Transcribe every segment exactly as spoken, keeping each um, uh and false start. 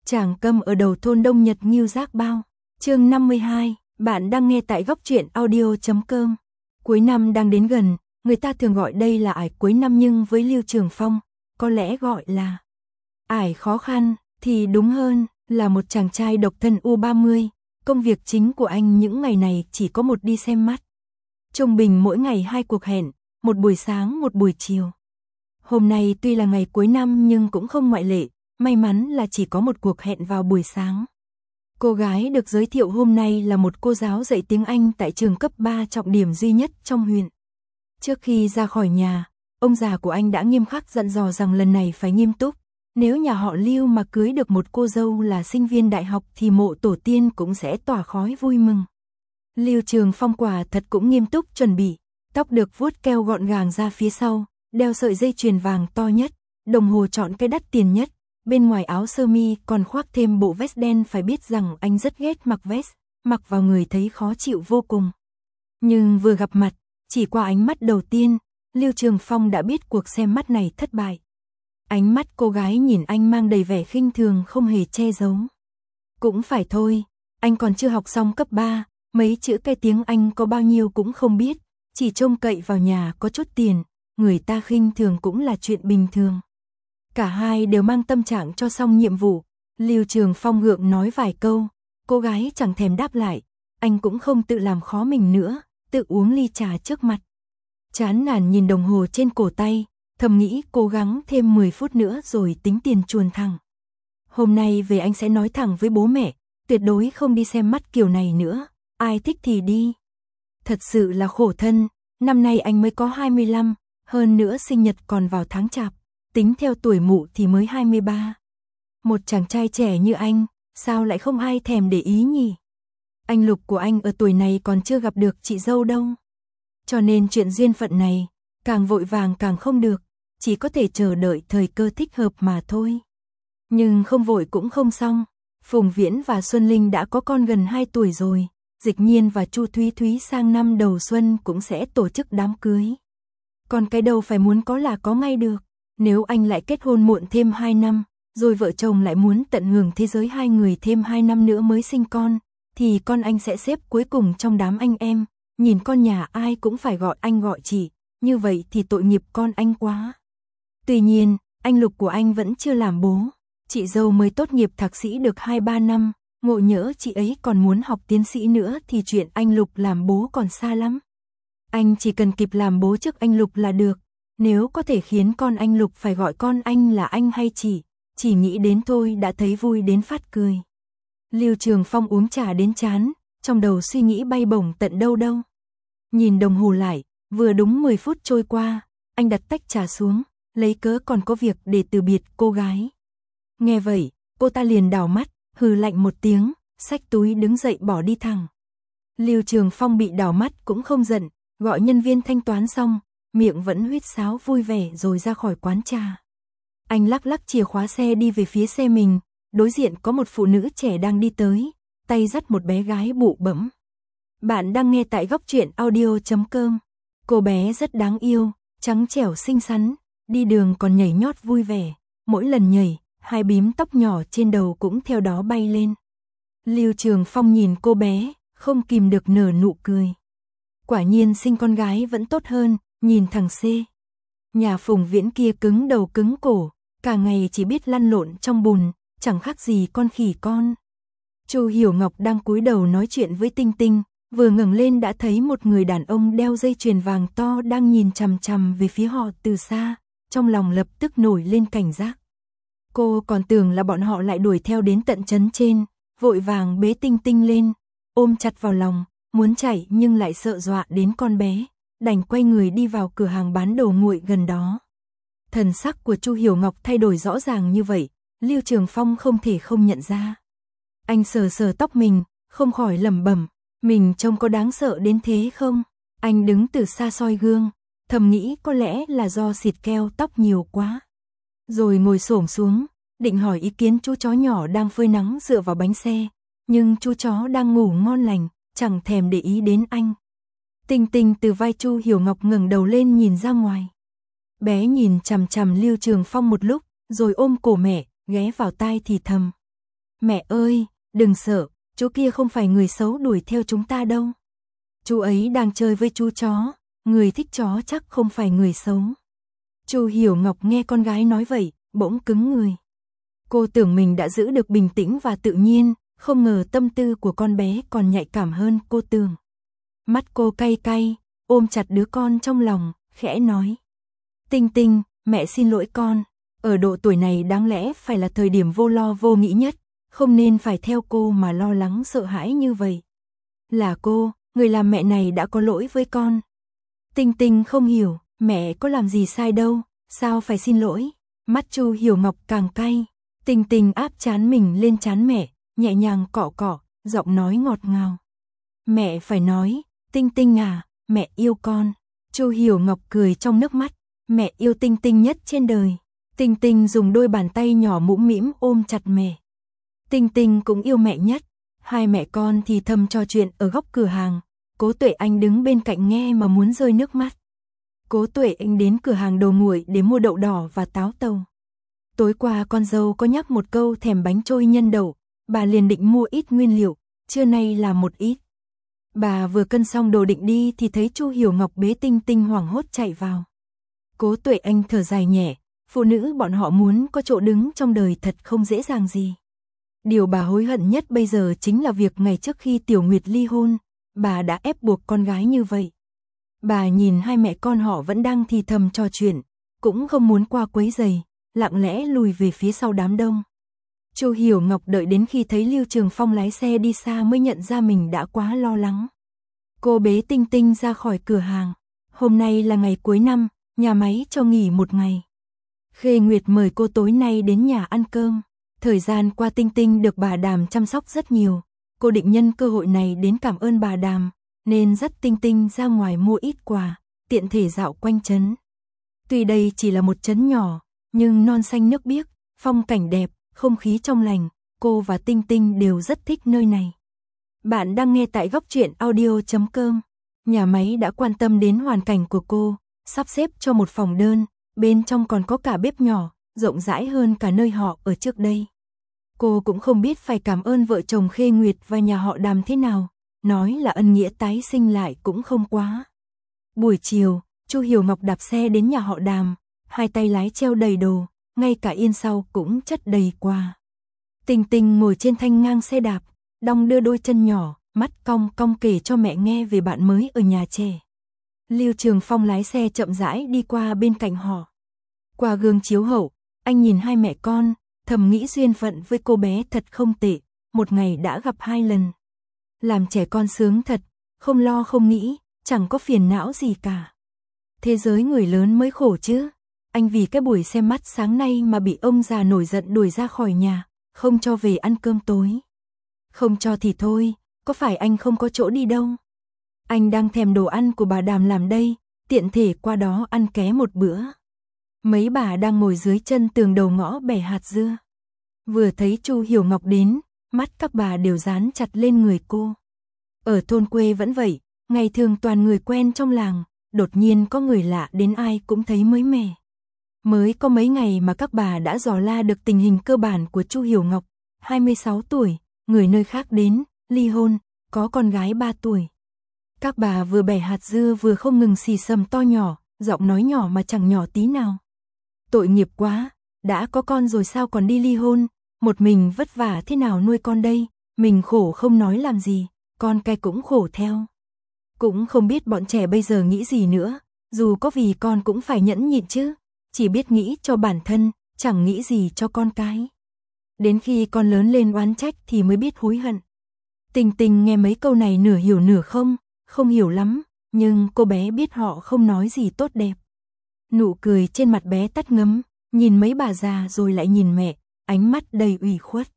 Tràng Câm ở đầu thôn Đông Nhật Ngưu Giác Bao. Chương năm mươi hai, bạn đang nghe tại góc truyện audio chấm com. Cuối năm đang đến gần, người ta thường gọi đây là ải cuối năm, nhưng với Lưu Trường Phong, có lẽ gọi là ải khó khăn thì đúng hơn, là một chàng trai độc thân u ba mươi, công việc chính của anh những ngày này chỉ có một đi xem mắt. Trung bình mỗi ngày hai cuộc hẹn, một buổi sáng một buổi chiều. Hôm nay tuy là ngày cuối năm nhưng cũng không ngoại lệ, may mắn là chỉ có một cuộc hẹn vào buổi sáng. Cô gái được giới thiệu hôm nay là một cô giáo dạy tiếng Anh tại trường cấp ba trọng điểm duy nhất trong huyện. Trước khi ra khỏi nhà, ông già của anh đã nghiêm khắc dặn dò rằng lần này phải nghiêm túc. Nếu nhà họ Lưu mà cưới được một cô dâu là sinh viên đại học thì mộ tổ tiên cũng sẽ tỏa khói vui mừng. Lưu Trường Phong quả thật cũng nghiêm túc chuẩn bị, tóc được vuốt keo gọn gàng ra phía sau, đeo sợi dây chuyền vàng to nhất, đồng hồ chọn cái đắt tiền nhất, bên ngoài áo sơ mi còn khoác thêm bộ vest đen. Phải biết rằng anh rất ghét mặc vest, mặc vào người thấy khó chịu vô cùng. Nhưng vừa gặp mặt, chỉ qua ánh mắt đầu tiên, Lưu Trường Phong đã biết cuộc xem mắt này thất bại. Ánh mắt cô gái nhìn anh mang đầy vẻ khinh thường không hề che giấu. Cũng phải thôi, anh còn chưa học xong cấp ba, mấy chữ cái tiếng Anh có bao nhiêu cũng không biết, chỉ trông cậy vào nhà có chút tiền, người ta khinh thường cũng là chuyện bình thường. Cả hai đều mang tâm trạng cho xong nhiệm vụ, Lưu Trường Phong gượng nói vài câu, cô gái chẳng thèm đáp lại, anh cũng không tự làm khó mình nữa, tự uống ly trà trước mặt. Chán nản nhìn đồng hồ trên cổ tay, thầm nghĩ cố gắng thêm mười phút nữa rồi tính tiền chuồn thẳng. Hôm nay về anh sẽ nói thẳng với bố mẹ, tuyệt đối không đi xem mắt kiểu này nữa, ai thích thì đi. Thật sự là khổ thân, năm nay anh mới có hai mươi lăm, hơn nữa sinh nhật còn vào tháng chạp, tính theo tuổi mụ thì mới hai mươi ba. Một chàng trai trẻ như anh, sao lại không ai thèm để ý nhỉ? Anh Lục của anh ở tuổi này còn chưa gặp được chị dâu đâu. Cho nên chuyện duyên phận này, càng vội vàng càng không được, chỉ có thể chờ đợi thời cơ thích hợp mà thôi. Nhưng không vội cũng không xong, Phùng Viễn và Xuân Linh đã có con gần hai tuổi rồi, Dịch Nhiên và Chu Thúy Thúy sang năm đầu xuân cũng sẽ tổ chức đám cưới. Còn cái đầu phải muốn có là có ngay được, nếu anh lại kết hôn muộn thêm hai năm, rồi vợ chồng lại muốn tận hưởng thế giới hai người thêm hai năm nữa mới sinh con, thì con anh sẽ xếp cuối cùng trong đám anh em, nhìn con nhà ai cũng phải gọi anh gọi chị, như vậy thì tội nghiệp con anh quá. Tuy nhiên, anh Lục của anh vẫn chưa làm bố, chị dâu mới tốt nghiệp thạc sĩ được hai ba năm, ngộ nhỡ chị ấy còn muốn học tiến sĩ nữa thì chuyện anh Lục làm bố còn xa lắm. Anh chỉ cần kịp làm bố trước anh Lục là được, nếu có thể khiến con anh Lục phải gọi con anh là anh hay chị, chỉ nghĩ đến thôi đã thấy vui đến phát cười. Lưu Trường Phong uống trà đến chán, trong đầu suy nghĩ bay bổng tận đâu đâu. Nhìn đồng hồ lại, vừa đúng mười phút trôi qua, anh đặt tách trà xuống, lấy cớ còn có việc để từ biệt cô gái. Nghe vậy, cô ta liền đảo mắt, hừ lạnh một tiếng, xách túi đứng dậy bỏ đi thẳng. Lưu Trường Phong bị đảo mắt cũng không giận, gọi nhân viên thanh toán xong, miệng vẫn huýt sáo vui vẻ rồi ra khỏi quán trà. Anh lắc lắc chìa khóa xe đi về phía xe mình, đối diện có một phụ nữ trẻ đang đi tới, tay dắt một bé gái bụ bẫm. Bạn đang nghe tại góc truyện audio chấm com. Cô bé rất đáng yêu, trắng trẻo xinh xắn, đi đường còn nhảy nhót vui vẻ, mỗi lần nhảy, hai bím tóc nhỏ trên đầu cũng theo đó bay lên. Lưu Trường Phong nhìn cô bé, không kìm được nở nụ cười. Quả nhiên sinh con gái vẫn tốt hơn, nhìn thằng C. Nhà Phùng Viễn kia cứng đầu cứng cổ, cả ngày chỉ biết lăn lộn trong bùn, chẳng khác gì con khỉ con. Chu Hiểu Ngọc đang cúi đầu nói chuyện với Tinh Tinh, vừa ngẩng lên đã thấy một người đàn ông đeo dây chuyền vàng to đang nhìn chằm chằm về phía họ từ xa, trong lòng lập tức nổi lên cảnh giác. Cô còn tưởng là bọn họ lại đuổi theo đến tận trấn trên, vội vàng bế Tinh Tinh lên, ôm chặt vào lòng, muốn chạy nhưng lại sợ dọa đến con bé, đành quay người đi vào cửa hàng bán đồ nguội gần đó. Thần sắc của Chu Hiểu Ngọc thay đổi rõ ràng như vậy, Lưu Trường Phong không thể không nhận ra. Anh sờ sờ tóc mình, không khỏi lẩm bẩm, mình trông có đáng sợ đến thế không? Anh đứng từ xa soi gương, thầm nghĩ có lẽ là do xịt keo tóc nhiều quá. Rồi ngồi xổm xuống, định hỏi ý kiến chú chó nhỏ đang phơi nắng dựa vào bánh xe, nhưng chú chó đang ngủ ngon lành, chẳng thèm để ý đến anh. Tinh Tinh từ vai Chu Hiểu Ngọc ngẩng đầu lên nhìn ra ngoài. Bé nhìn chằm chằm Lưu Trường Phong một lúc, rồi ôm cổ mẹ, ghé vào tai thì thầm. Mẹ ơi, đừng sợ, chú kia không phải người xấu đuổi theo chúng ta đâu. Chú ấy đang chơi với chú chó, người thích chó chắc không phải người xấu. Chu Hiểu Ngọc nghe con gái nói vậy, bỗng cứng người. Cô tưởng mình đã giữ được bình tĩnh và tự nhiên, không ngờ tâm tư của con bé còn nhạy cảm hơn cô tưởng. Mắt cô cay cay, ôm chặt đứa con trong lòng, khẽ nói. Tinh Tinh, mẹ xin lỗi con, ở độ tuổi này đáng lẽ phải là thời điểm vô lo vô nghĩ nhất, không nên phải theo cô mà lo lắng sợ hãi như vậy. Là cô, người làm mẹ này đã có lỗi với con. Tinh Tinh không hiểu, mẹ có làm gì sai đâu, sao phải xin lỗi. Mắt Chu Hiểu Ngọc càng cay, Tinh Tinh áp trán mình lên trán mẹ, nhẹ nhàng cọ cọ, giọng nói ngọt ngào. Mẹ phải nói, Tinh Tinh à, mẹ yêu con. Chu Hiểu Ngọc cười trong nước mắt, mẹ yêu Tinh Tinh nhất trên đời. Tinh Tinh dùng đôi bàn tay nhỏ mũm mĩm ôm chặt mẹ. Tinh Tinh cũng yêu mẹ nhất. Hai mẹ con thì thầm trò chuyện ở góc cửa hàng. Cố Tuệ Anh đứng bên cạnh nghe mà muốn rơi nước mắt. Cố Tuệ Anh đến cửa hàng đồ nguội để mua đậu đỏ và táo tàu. Tối qua con dâu có nhắc một câu thèm bánh trôi nhân đậu, bà liền định mua ít nguyên liệu, trưa nay làm một ít. Bà vừa cân xong đồ định đi thì thấy Chu Hiểu Ngọc bế Tinh Tinh hoảng hốt chạy vào. Cố Tuệ Anh thở dài nhẹ, phụ nữ bọn họ muốn có chỗ đứng trong đời thật không dễ dàng gì. Điều bà hối hận nhất bây giờ chính là việc ngày trước khi Tiểu Nguyệt ly hôn, bà đã ép buộc con gái như vậy. Bà nhìn hai mẹ con họ vẫn đang thì thầm trò chuyện, cũng không muốn qua quấy rầy, lặng lẽ lùi về phía sau đám đông. Chu Hiểu Ngọc đợi đến khi thấy Lưu Trường Phong lái xe đi xa mới nhận ra mình đã quá lo lắng. Cô bế Tinh Tinh ra khỏi cửa hàng. Hôm nay là ngày cuối năm, nhà máy cho nghỉ một ngày. Khê Nguyệt mời cô tối nay đến nhà ăn cơm. Thời gian qua Tinh Tinh được bà Đàm chăm sóc rất nhiều. Cô định nhân cơ hội này đến cảm ơn bà Đàm, nên dắt Tinh Tinh ra ngoài mua ít quà, tiện thể dạo quanh trấn. Tuy đây chỉ là một trấn nhỏ, nhưng non xanh nước biếc, phong cảnh đẹp, không khí trong lành, cô và Tinh Tinh đều rất thích nơi này. Bạn đang nghe tại góc truyện audio chấm com. Nhà máy đã quan tâm đến hoàn cảnh của cô, sắp xếp cho một phòng đơn, bên trong còn có cả bếp nhỏ, rộng rãi hơn cả nơi họ ở trước đây. Cô cũng không biết phải cảm ơn vợ chồng Khê Nguyệt và nhà họ Đàm thế nào, nói là ân nghĩa tái sinh lại cũng không quá. Buổi chiều, Chu Hiểu Ngọc đạp xe đến nhà họ Đàm, hai tay lái treo đầy đồ, ngay cả yên sau cũng chất đầy quà. Tinh Tinh ngồi trên thanh ngang xe đạp, đong đưa đôi chân nhỏ, mắt cong cong kể cho mẹ nghe về bạn mới ở nhà trẻ. Lưu Trường Phong lái xe chậm rãi đi qua bên cạnh họ. Qua gương chiếu hậu, anh nhìn hai mẹ con, thầm nghĩ duyên phận với cô bé thật không tệ, một ngày đã gặp hai lần. Làm trẻ con sướng thật, không lo không nghĩ, chẳng có phiền não gì cả. Thế giới người lớn mới khổ chứ. Anh vì cái buổi xem mắt sáng nay mà bị ông già nổi giận đuổi ra khỏi nhà, không cho về ăn cơm tối. Không cho thì thôi, có phải anh không có chỗ đi đâu. Anh đang thèm đồ ăn của bà Đàm làm đây, tiện thể qua đó ăn ké một bữa. Mấy bà đang ngồi dưới chân tường đầu ngõ bẻ hạt dưa. Vừa thấy Chu Hiểu Ngọc đến, mắt các bà đều dán chặt lên người cô. Ở thôn quê vẫn vậy, ngày thường toàn người quen trong làng, đột nhiên có người lạ đến ai cũng thấy mới mẻ. Mới có mấy ngày mà các bà đã dò la được tình hình cơ bản của Chu Hiểu Ngọc, hai mươi sáu tuổi, người nơi khác đến, ly hôn, có con gái ba tuổi. Các bà vừa bẻ hạt dưa vừa không ngừng xì xầm to nhỏ, giọng nói nhỏ mà chẳng nhỏ tí nào. Tội nghiệp quá, đã có con rồi sao còn đi ly hôn, một mình vất vả thế nào nuôi con đây, mình khổ không nói làm gì, con cái cũng khổ theo. Cũng không biết bọn trẻ bây giờ nghĩ gì nữa, dù có vì con cũng phải nhẫn nhịn chứ, chỉ biết nghĩ cho bản thân, chẳng nghĩ gì cho con cái. Đến khi con lớn lên oán trách thì mới biết hối hận. Tình Tình nghe mấy câu này nửa hiểu nửa không, không hiểu lắm, nhưng cô bé biết họ không nói gì tốt đẹp. Nụ cười trên mặt bé tắt ngấm, nhìn mấy bà già rồi lại nhìn mẹ, ánh mắt đầy ủy khuất.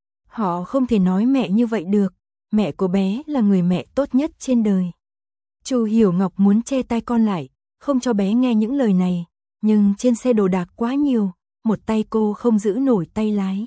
Họ không thể nói mẹ như vậy được, mẹ của bé là người mẹ tốt nhất trên đời. Chu Hiểu Ngọc muốn che tai con lại, không cho bé nghe những lời này, nhưng trên xe đồ đạc quá nhiều, một tay cô không giữ nổi tay lái.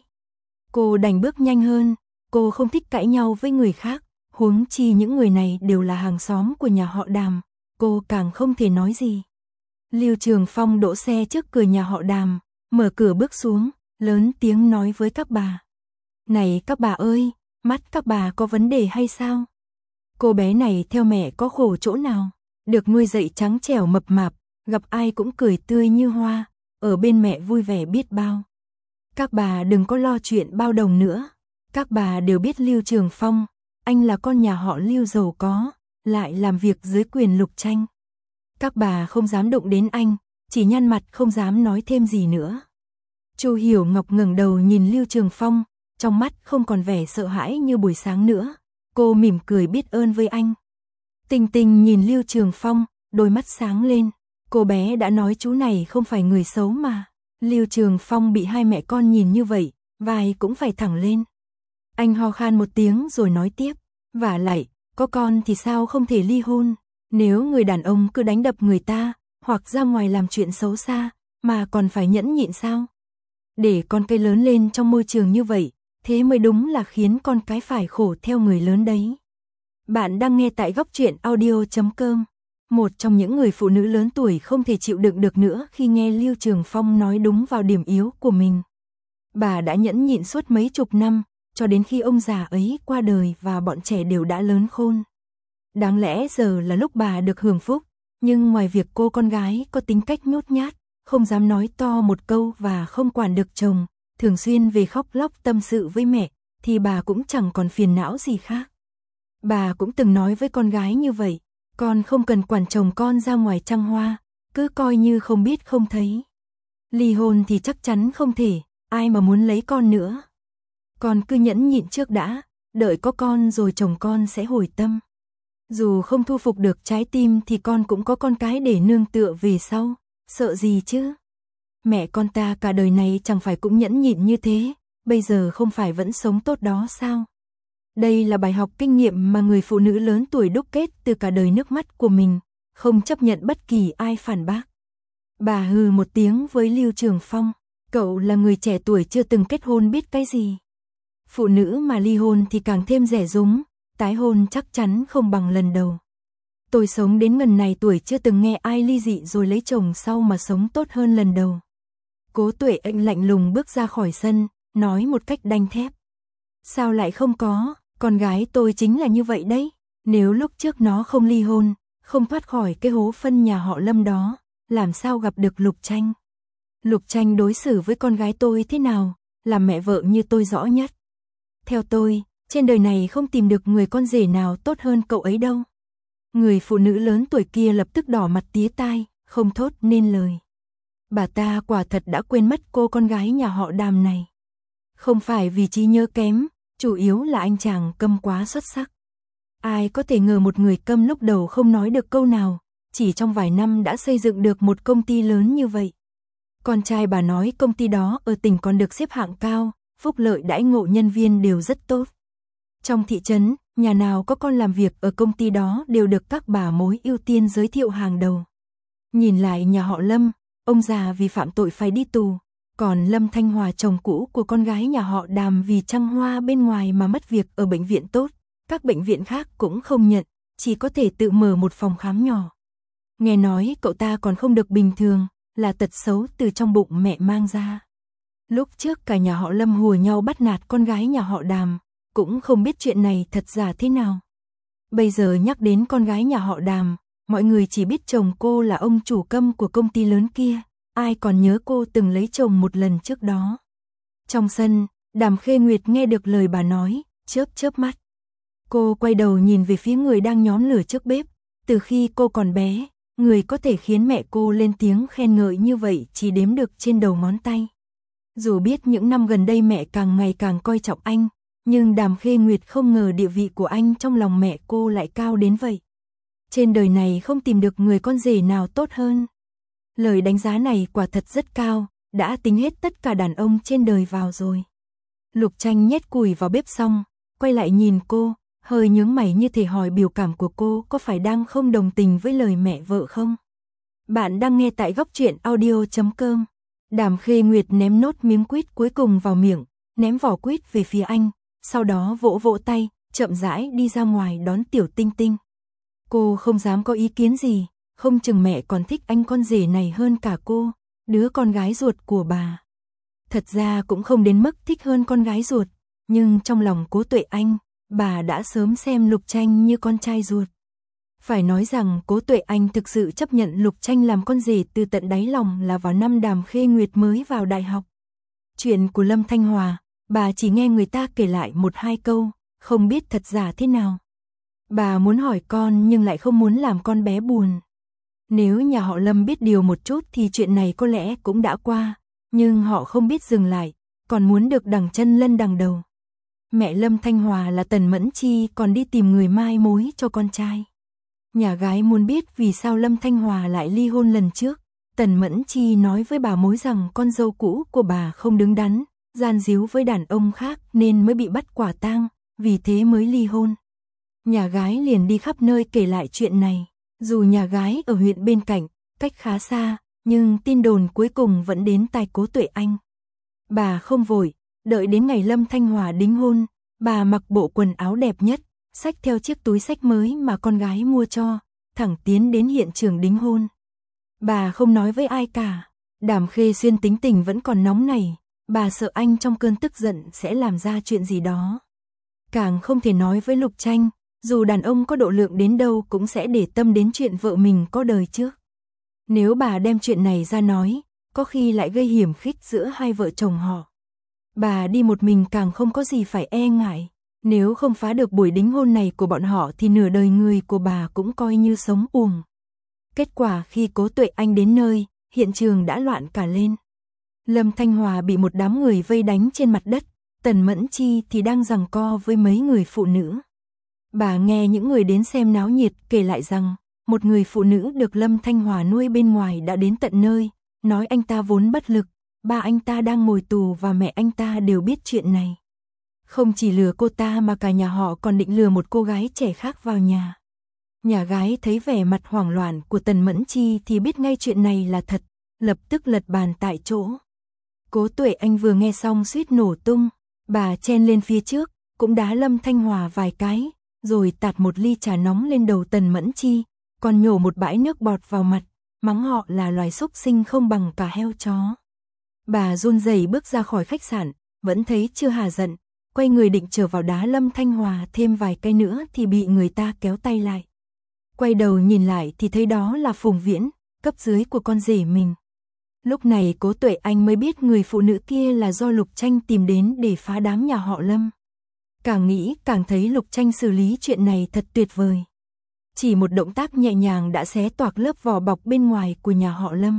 Cô đành bước nhanh hơn, cô không thích cãi nhau với người khác, huống chi những người này đều là hàng xóm của nhà họ Đàm, cô càng không thể nói gì. Lưu Trường Phong đỗ xe trước cửa nhà họ Đàm, mở cửa bước xuống, lớn tiếng nói với các bà. Này các bà ơi, mắt các bà có vấn đề hay sao? Cô bé này theo mẹ có khổ chỗ nào? Được nuôi dạy trắng trẻo mập mạp, gặp ai cũng cười tươi như hoa, ở bên mẹ vui vẻ biết bao. Các bà đừng có lo chuyện bao đồng nữa. Các bà đều biết Lưu Trường Phong, anh là con nhà họ Lưu giàu có, lại làm việc dưới quyền Lục Tranh. Các bà không dám động đến anh, chỉ nhăn mặt không dám nói thêm gì nữa. Chu Hiểu Ngọc ngẩng đầu nhìn Lưu Trường Phong, trong mắt không còn vẻ sợ hãi như buổi sáng nữa. Cô mỉm cười biết ơn với anh. Tình Tình nhìn Lưu Trường Phong, đôi mắt sáng lên. Cô bé đã nói chú này không phải người xấu mà. Lưu Trường Phong bị hai mẹ con nhìn như vậy, vai cũng phải thẳng lên. Anh ho khan một tiếng rồi nói tiếp. Vả lại, có con thì sao không thể ly hôn? Nếu người đàn ông cứ đánh đập người ta, hoặc ra ngoài làm chuyện xấu xa, mà còn phải nhẫn nhịn sao? Để con cái lớn lên trong môi trường như vậy, thế mới đúng là khiến con cái phải khổ theo người lớn đấy. Bạn đang nghe tại góc truyện audio chấm com. Một trong những người phụ nữ lớn tuổi không thể chịu đựng được nữa khi nghe Lưu Trường Phong nói đúng vào điểm yếu của mình. Bà đã nhẫn nhịn suốt mấy chục năm, cho đến khi ông già ấy qua đời và bọn trẻ đều đã lớn khôn. Đáng lẽ giờ là lúc bà được hưởng phúc, nhưng ngoài việc cô con gái có tính cách nhút nhát, không dám nói to một câu và không quản được chồng, thường xuyên về khóc lóc tâm sự với mẹ, thì bà cũng chẳng còn phiền não gì khác. Bà cũng từng nói với con gái như vậy, con không cần quản chồng con ra ngoài trăng hoa, cứ coi như không biết không thấy. Ly hôn thì chắc chắn không thể, ai mà muốn lấy con nữa. Con cứ nhẫn nhịn trước đã, đợi có con rồi chồng con sẽ hồi tâm. Dù không thu phục được trái tim thì con cũng có con cái để nương tựa về sau, sợ gì chứ? Mẹ con ta cả đời này chẳng phải cũng nhẫn nhịn như thế, bây giờ không phải vẫn sống tốt đó sao? Đây là bài học kinh nghiệm mà người phụ nữ lớn tuổi đúc kết từ cả đời nước mắt của mình, không chấp nhận bất kỳ ai phản bác. Bà hừ một tiếng với Lưu Trường Phong, cậu là người trẻ tuổi chưa từng kết hôn biết cái gì. Phụ nữ mà ly hôn thì càng thêm rẻ rúng, tái hôn chắc chắn không bằng lần đầu. Tôi sống đến ngần này tuổi chưa từng nghe ai ly dị rồi lấy chồng sau mà sống tốt hơn lần đầu. Cố Tuệ Anh lạnh lùng bước ra khỏi sân, nói một cách đanh thép. Sao lại không có, con gái tôi chính là như vậy đấy. Nếu lúc trước nó không ly hôn, không thoát khỏi cái hố phân nhà họ Lâm đó, làm sao gặp được Lục Tranh. Lục Tranh đối xử với con gái tôi thế nào, làm mẹ vợ như tôi rõ nhất. Theo tôi, trên đời này không tìm được người con rể nào tốt hơn cậu ấy đâu. Người phụ nữ lớn tuổi kia lập tức đỏ mặt tía tai, không thốt nên lời. Bà ta quả thật đã quên mất cô con gái nhà họ Đàm này. Không phải vì trí nhớ kém, chủ yếu là anh chàng câm quá xuất sắc. Ai có thể ngờ một người câm lúc đầu không nói được câu nào, chỉ trong vài năm đã xây dựng được một công ty lớn như vậy. Con trai bà nói công ty đó ở tỉnh còn được xếp hạng cao, phúc lợi đãi ngộ nhân viên đều rất tốt. Trong thị trấn, nhà nào có con làm việc ở công ty đó đều được các bà mối ưu tiên giới thiệu hàng đầu. Nhìn lại nhà họ Lâm, ông già vì phạm tội phải đi tù, còn Lâm Thanh Hòa chồng cũ của con gái nhà họ Đàm vì trăng hoa bên ngoài mà mất việc ở bệnh viện tốt, các bệnh viện khác cũng không nhận, chỉ có thể tự mở một phòng khám nhỏ. Nghe nói cậu ta còn không được bình thường, là tật xấu từ trong bụng mẹ mang ra. Lúc trước cả nhà họ Lâm hùa nhau bắt nạt con gái nhà họ Đàm, cũng không biết chuyện này thật giả thế nào. Bây giờ nhắc đến con gái nhà họ Đàm, mọi người chỉ biết chồng cô là ông chủ câm của công ty lớn kia, ai còn nhớ cô từng lấy chồng một lần trước đó. Trong sân, Đàm Khê Nguyệt nghe được lời bà nói, chớp chớp mắt. Cô quay đầu nhìn về phía người đang nhóm lửa trước bếp, từ khi cô còn bé, người có thể khiến mẹ cô lên tiếng khen ngợi như vậy chỉ đếm được trên đầu ngón tay. Dù biết những năm gần đây mẹ càng ngày càng coi trọng anh, nhưng Đàm Khê Nguyệt không ngờ địa vị của anh trong lòng mẹ cô lại cao đến vậy. Trên đời này không tìm được người con rể nào tốt hơn. Lời đánh giá này quả thật rất cao, đã tính hết tất cả đàn ông trên đời vào rồi. Lục Tranh nhét củi vào bếp xong, quay lại nhìn cô, hơi nhướng mày như thể hỏi biểu cảm của cô có phải đang không đồng tình với lời mẹ vợ không? Bạn đang nghe tại góc truyện audio chấm com. Đàm Khê Nguyệt ném nốt miếng quýt cuối cùng vào miệng, ném vỏ quýt về phía anh, sau đó vỗ vỗ tay, chậm rãi đi ra ngoài đón Tiểu Tinh Tinh. Cô không dám có ý kiến gì, không chừng mẹ còn thích anh con rể này hơn cả cô, đứa con gái ruột của bà. Thật ra cũng không đến mức thích hơn con gái ruột, nhưng trong lòng Cố Tuệ Anh, bà đã sớm xem Lục Tranh như con trai ruột. Phải nói rằng Cố Tuệ Anh thực sự chấp nhận Lục Tranh làm con rể từ tận đáy lòng là vào năm Đàm Khê Nguyệt mới vào đại học. Chuyện của Lâm Thanh Hòa, bà chỉ nghe người ta kể lại một hai câu, không biết thật giả thế nào. Bà muốn hỏi con nhưng lại không muốn làm con bé buồn. Nếu nhà họ Lâm biết điều một chút thì chuyện này có lẽ cũng đã qua, nhưng họ không biết dừng lại, còn muốn được đằng chân lân đằng đầu. Mẹ Lâm Thanh Hòa là Tần Mẫn Chi còn đi tìm người mai mối cho con trai. Nhà gái muốn biết vì sao Lâm Thanh Hòa lại ly hôn lần trước. Tần Mẫn Chi nói với bà mối rằng con dâu cũ của bà không đứng đắn, gian díu với đàn ông khác nên mới bị bắt quả tang, vì thế mới ly hôn. Nhà gái liền đi khắp nơi kể lại chuyện này. Dù nhà gái ở huyện bên cạnh, cách khá xa, nhưng tin đồn cuối cùng vẫn đến tai Cố Tuệ Anh. Bà không vội, đợi đến ngày Lâm Thanh Hòa đính hôn, bà mặc bộ quần áo đẹp nhất, xách theo chiếc túi xách mới mà con gái mua cho, thẳng tiến đến hiện trường đính hôn. Bà không nói với ai cả, Đàm Khê Xuyên tính tình vẫn còn nóng nảy, bà sợ anh trong cơn tức giận sẽ làm ra chuyện gì đó. Càng không thể nói với Lục Tranh, dù đàn ông có độ lượng đến đâu cũng sẽ để tâm đến chuyện vợ mình có đời trước. Nếu bà đem chuyện này ra nói, có khi lại gây hiểm khích giữa hai vợ chồng họ. Bà đi một mình càng không có gì phải e ngại, nếu không phá được buổi đính hôn này của bọn họ thì nửa đời người của bà cũng coi như sống uổng. Kết quả khi Cố Tuệ Anh đến nơi, hiện trường đã loạn cả lên. Lâm Thanh Hòa bị một đám người vây đánh trên mặt đất, Tần Mẫn Chi thì đang giằng co với mấy người phụ nữ. Bà nghe những người đến xem náo nhiệt kể lại rằng, một người phụ nữ được Lâm Thanh Hòa nuôi bên ngoài đã đến tận nơi, nói anh ta vốn bất lực, ba anh ta đang ngồi tù và mẹ anh ta đều biết chuyện này. Không chỉ lừa cô ta mà cả nhà họ còn định lừa một cô gái trẻ khác vào nhà. Nhà gái thấy vẻ mặt hoảng loạn của Tần Mẫn Chi thì biết ngay chuyện này là thật, lập tức lật bàn tại chỗ. Cố Tuệ Anh vừa nghe xong suýt nổ tung, bà chen lên phía trước, cũng đá Lâm Thanh Hòa vài cái, rồi tạt một ly trà nóng lên đầu Tần Mẫn Chi, còn nhổ một bãi nước bọt vào mặt, mắng họ là loài súc sinh không bằng cả heo chó. Bà run rẩy bước ra khỏi khách sạn, vẫn thấy chưa hà giận, quay người định trở vào đá Lâm Thanh Hòa thêm vài cái nữa thì bị người ta kéo tay lại. Quay đầu nhìn lại thì thấy đó là Phùng Viễn, cấp dưới của con rể mình. Lúc này Cố Tuệ Anh mới biết người phụ nữ kia là do Lục Tranh tìm đến để phá đám nhà họ Lâm. Càng nghĩ càng thấy Lục Tranh xử lý chuyện này thật tuyệt vời. Chỉ một động tác nhẹ nhàng đã xé toạc lớp vỏ bọc bên ngoài của nhà họ Lâm.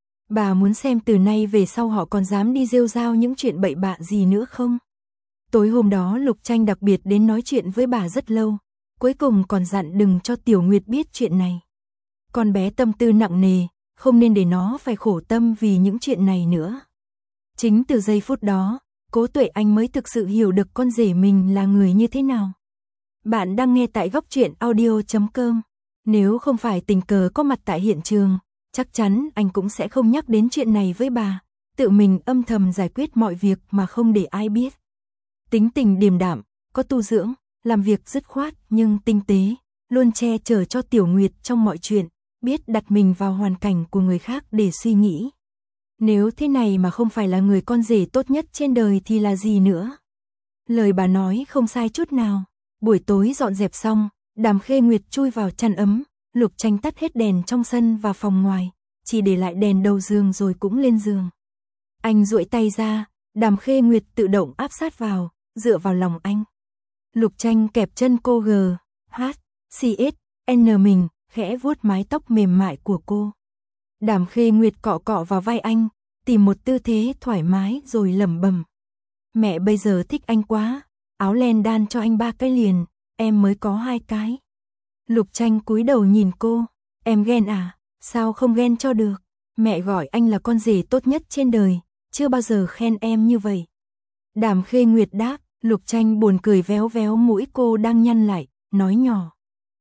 Bà muốn xem từ nay về sau họ còn dám đi rêu rao những chuyện bậy bạ gì nữa không? Tối hôm đó Lục Tranh đặc biệt đến nói chuyện với bà rất lâu, cuối cùng còn dặn đừng cho Tiểu Nguyệt biết chuyện này. Con bé tâm tư nặng nề, không nên để nó phải khổ tâm vì những chuyện này nữa. Chính từ giây phút đó, Cố Tuệ Anh mới thực sự hiểu được con rể mình là người như thế nào. Bạn đang nghe tại góc truyện audio chấm com. Nếu không phải tình cờ có mặt tại hiện trường, chắc chắn anh cũng sẽ không nhắc đến chuyện này với bà, tự mình âm thầm giải quyết mọi việc mà không để ai biết. Tính tình điềm đạm, có tu dưỡng, làm việc dứt khoát nhưng tinh tế, luôn che chở cho Tiểu Nguyệt trong mọi chuyện, biết đặt mình vào hoàn cảnh của người khác để suy nghĩ. Nếu thế này mà không phải là người con rể tốt nhất trên đời thì là gì nữa? Lời bà nói không sai chút nào. Buổi tối dọn dẹp xong, Đàm Khê Nguyệt chui vào chăn ấm, Lục Tranh tắt hết đèn trong sân và phòng ngoài, chỉ để lại đèn đầu giường rồi cũng lên giường. Anh duỗi tay ra, Đàm Khê Nguyệt tự động áp sát vào, dựa vào lòng anh. Lục Tranh kẹp chân cô G, H, C S, N mình, khẽ vuốt mái tóc mềm mại của cô. Đàm Khê Nguyệt cọ cọ vào vai anh, tìm một tư thế thoải mái rồi lẩm bẩm. Mẹ bây giờ thích anh quá, áo len đan cho anh ba cái liền, em mới có hai cái. Lục Tranh cúi đầu nhìn cô, em ghen à, sao không ghen cho được, mẹ gọi anh là con rể tốt nhất trên đời, chưa bao giờ khen em như vậy. Đàm Khê Nguyệt đáp, Lục Tranh buồn cười véo véo mũi cô đang nhăn lại, nói nhỏ.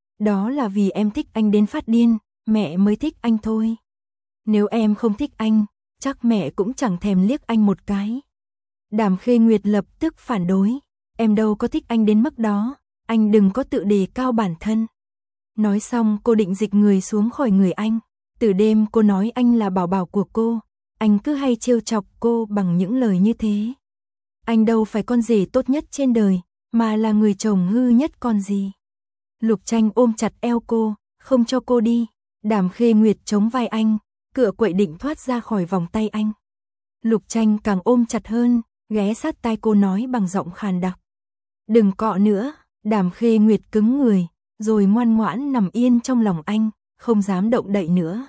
Đó là vì em thích anh đến phát điên, mẹ mới thích anh thôi. Nếu em không thích anh, chắc mẹ cũng chẳng thèm liếc anh một cái. Đàm Khê Nguyệt lập tức phản đối, em đâu có thích anh đến mức đó, anh đừng có tự đề cao bản thân. Nói xong cô định dịch người xuống khỏi người anh, từ đêm cô nói anh là bảo bảo của cô, anh cứ hay trêu chọc cô bằng những lời như thế. Anh đâu phải con rể tốt nhất trên đời, mà là người chồng hư nhất còn gì. Lục Tranh ôm chặt eo cô, không cho cô đi. Đàm Khê Nguyệt chống vai anh, cựa quậy định thoát ra khỏi vòng tay anh. Lục Tranh càng ôm chặt hơn, ghé sát tai cô nói bằng giọng khàn đặc. Đừng cọ nữa. Đàm Khê Nguyệt cứng người, rồi ngoan ngoãn nằm yên trong lòng anh, không dám động đậy nữa.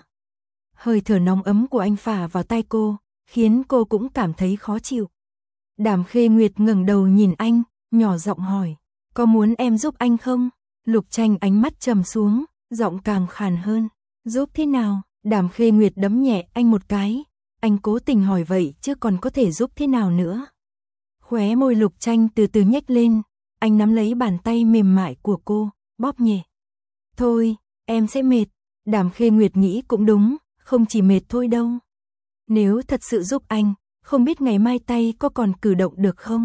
Hơi thở nóng ấm của anh phả vào tai cô, khiến cô cũng cảm thấy khó chịu. Đàm Khê Nguyệt ngẩng đầu nhìn anh, nhỏ giọng hỏi, có muốn em giúp anh không? Lục Tranh ánh mắt trầm xuống, giọng càng khàn hơn. Giúp thế nào? Đàm Khê Nguyệt đấm nhẹ anh một cái. Anh cố tình hỏi vậy chứ còn có thể giúp thế nào nữa. Khóe môi Lục Tranh từ từ nhếch lên, anh nắm lấy bàn tay mềm mại của cô, bóp nhẹ. Thôi, em sẽ mệt. Đàm Khê Nguyệt nghĩ cũng đúng, không chỉ mệt thôi đâu. Nếu thật sự giúp anh, không biết ngày mai tay có còn cử động được không?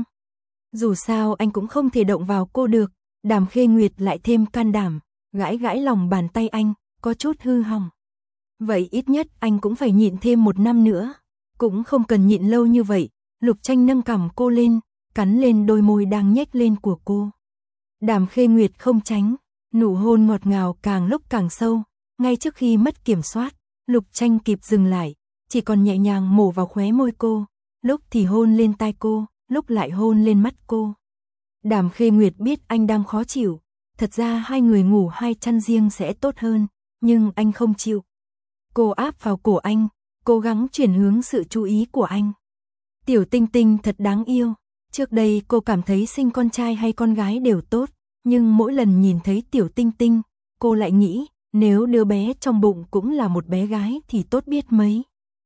Dù sao anh cũng không thể động vào cô được. Đàm Khê Nguyệt lại thêm can đảm, gãi gãi lòng bàn tay anh, có chút hư hỏng. Vậy ít nhất anh cũng phải nhịn thêm một năm nữa. Cũng không cần nhịn lâu như vậy. Lục Tranh nâng cằm cô lên, cắn lên đôi môi đang nhếch lên của cô. Đàm Khê Nguyệt không tránh, nụ hôn ngọt ngào càng lúc càng sâu. Ngay trước khi mất kiểm soát, Lục Tranh kịp dừng lại, chỉ còn nhẹ nhàng mổ vào khóe môi cô, lúc thì hôn lên tai cô, lúc lại hôn lên mắt cô. Đàm Khê Nguyệt biết anh đang khó chịu, thật ra hai người ngủ hai chăn riêng sẽ tốt hơn, nhưng anh không chịu. Cô áp vào cổ anh, cố gắng chuyển hướng sự chú ý của anh. Tiểu Tinh Tinh thật đáng yêu, trước đây cô cảm thấy sinh con trai hay con gái đều tốt, nhưng mỗi lần nhìn thấy Tiểu Tinh Tinh, cô lại nghĩ, nếu đứa bé trong bụng cũng là một bé gái thì tốt biết mấy.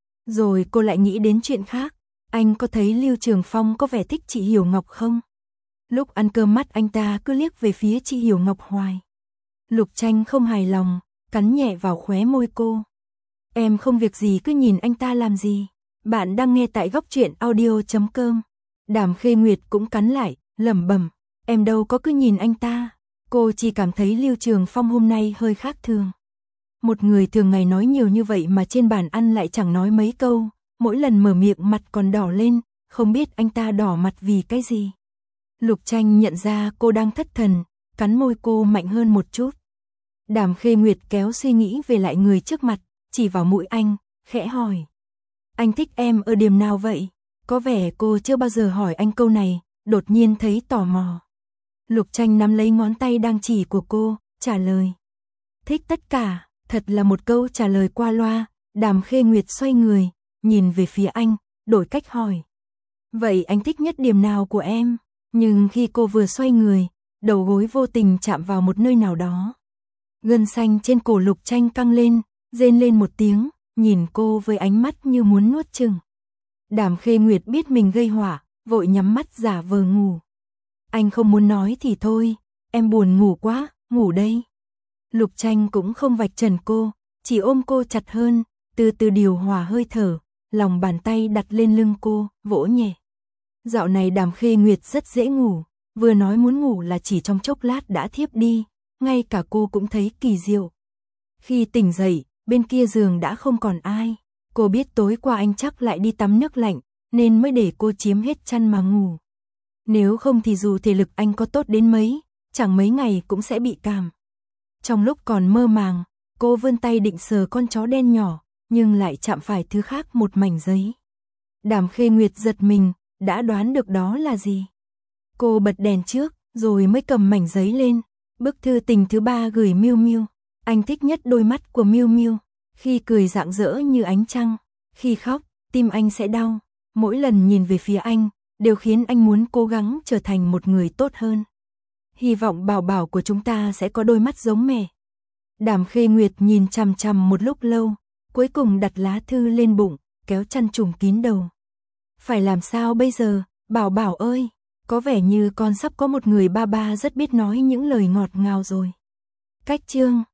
Rồi cô lại nghĩ đến chuyện khác, anh có thấy Lưu Trường Phong có vẻ thích chị Hiểu Ngọc không? Lúc ăn cơm mắt anh ta cứ liếc về phía chị Hiểu Ngọc hoài. Lục Tranh không hài lòng, cắn nhẹ vào khóe môi cô. Em không việc gì cứ nhìn anh ta làm gì. Bạn đang nghe tại góc truyện audio chấm com. Đàm Khê Nguyệt cũng cắn lại, lẩm bẩm, em đâu có cứ nhìn anh ta. Cô chỉ cảm thấy Lưu Trường Phong hôm nay hơi khác thường. Một người thường ngày nói nhiều như vậy mà trên bàn ăn lại chẳng nói mấy câu, mỗi lần mở miệng mặt còn đỏ lên, không biết anh ta đỏ mặt vì cái gì. Lục Tranh nhận ra cô đang thất thần, cắn môi cô mạnh hơn một chút. Đàm Khê Nguyệt kéo suy nghĩ về lại người trước mặt, chỉ vào mũi anh, khẽ hỏi. Anh thích em ở điểm nào vậy? Có vẻ cô chưa bao giờ hỏi anh câu này, đột nhiên thấy tò mò. Lục Tranh nắm lấy ngón tay đang chỉ của cô, trả lời. Thích tất cả, thật là một câu trả lời qua loa. Đàm Khê Nguyệt xoay người, nhìn về phía anh, đổi cách hỏi. Vậy anh thích nhất điểm nào của em? Nhưng khi cô vừa xoay người, đầu gối vô tình chạm vào một nơi nào đó. Gân xanh trên cổ Lục Tranh căng lên, rên lên một tiếng, nhìn cô với ánh mắt như muốn nuốt chửng. Đàm Khê Nguyệt biết mình gây họa, vội nhắm mắt giả vờ ngủ. Anh không muốn nói thì thôi, em buồn ngủ quá, ngủ đây. Lục Tranh cũng không vạch trần cô, chỉ ôm cô chặt hơn, từ từ điều hòa hơi thở, lòng bàn tay đặt lên lưng cô, vỗ nhẹ. Dạo này Đàm Khê Nguyệt rất dễ ngủ, vừa nói muốn ngủ là chỉ trong chốc lát đã thiếp đi, ngay cả cô cũng thấy kỳ diệu. Khi tỉnh dậy, bên kia giường đã không còn ai, cô biết tối qua anh chắc lại đi tắm nước lạnh, nên mới để cô chiếm hết chăn mà ngủ. Nếu không thì dù thể lực anh có tốt đến mấy, chẳng mấy ngày cũng sẽ bị cảm. Trong lúc còn mơ màng, cô vươn tay định sờ con chó đen nhỏ, nhưng lại chạm phải thứ khác, một mảnh giấy. Đàm Khê Nguyệt giật mình, đã đoán được đó là gì. Cô bật đèn trước, rồi mới cầm mảnh giấy lên. Bức thư tình thứ ba gửi Miu Miu. Anh thích nhất đôi mắt của Miu Miu, khi cười rạng rỡ như ánh trăng, khi khóc, tim anh sẽ đau. Mỗi lần nhìn về phía anh, đều khiến anh muốn cố gắng trở thành một người tốt hơn. Hy vọng bảo bảo của chúng ta sẽ có đôi mắt giống mẹ. Đàm Khê Nguyệt nhìn chằm chằm một lúc lâu, cuối cùng đặt lá thư lên bụng, kéo chăn trùm kín đầu. Phải làm sao bây giờ, bảo bảo ơi? Có vẻ như con sắp có một người ba ba rất biết nói những lời ngọt ngào rồi. Cách chương